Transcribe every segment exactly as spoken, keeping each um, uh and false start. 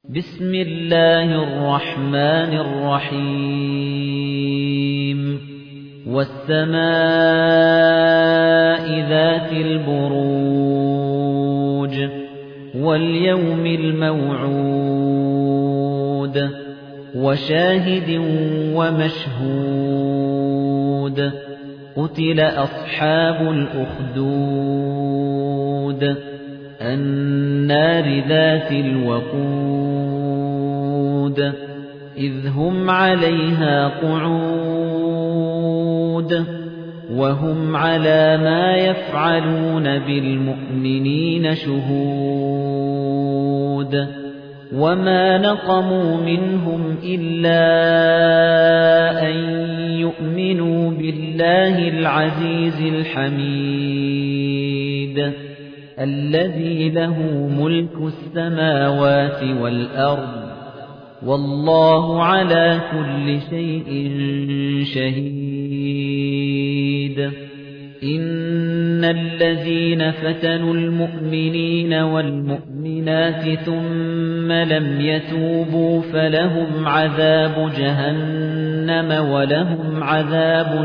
بسم الله الرحمن الرحيم والسماء ذات البروج واليوم الموعود وشاهد ومشهود قتل أصحاب الأخدود النار ذات الوقود إذ هم عليها قعود وهم على ما يفعلون بالمؤمنين شهود وما نقموا منهم إلا أن يؤمنوا بالله العزيز الحميد الذي له ملك السماوات والأرض والله على كل شيء شهيد إن الذين فتنوا المؤمنين والمؤمنات ثم لم يتوبوا فلهم عذاب جهنم ولهم عذاب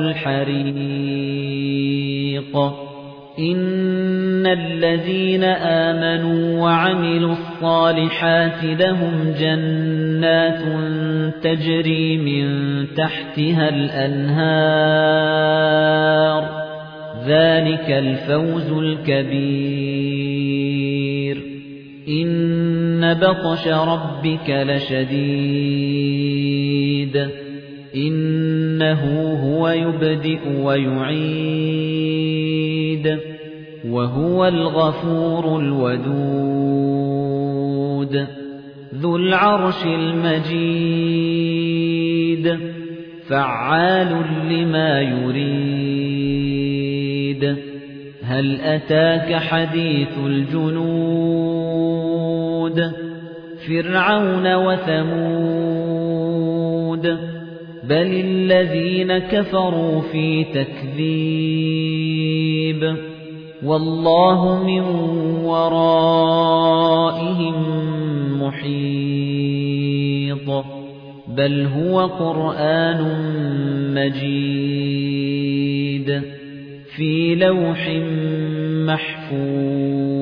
الحريق إن الذين آمنوا وعملوا الصالحات لهم جنات تجري من تحتها الأنهار ذلك الفوز الكبير إن بطش ربك لشديد إنه هو يبدئ ويعيد وهو الغفور الودود ذو العرش المجيد فعال لما يريد هل أتاك حديث الجنود فرعون وثمود بل الذين كفروا في تكذيب والله من ورائهم محيط بل هو قرآن مجيد في لوح محفوظ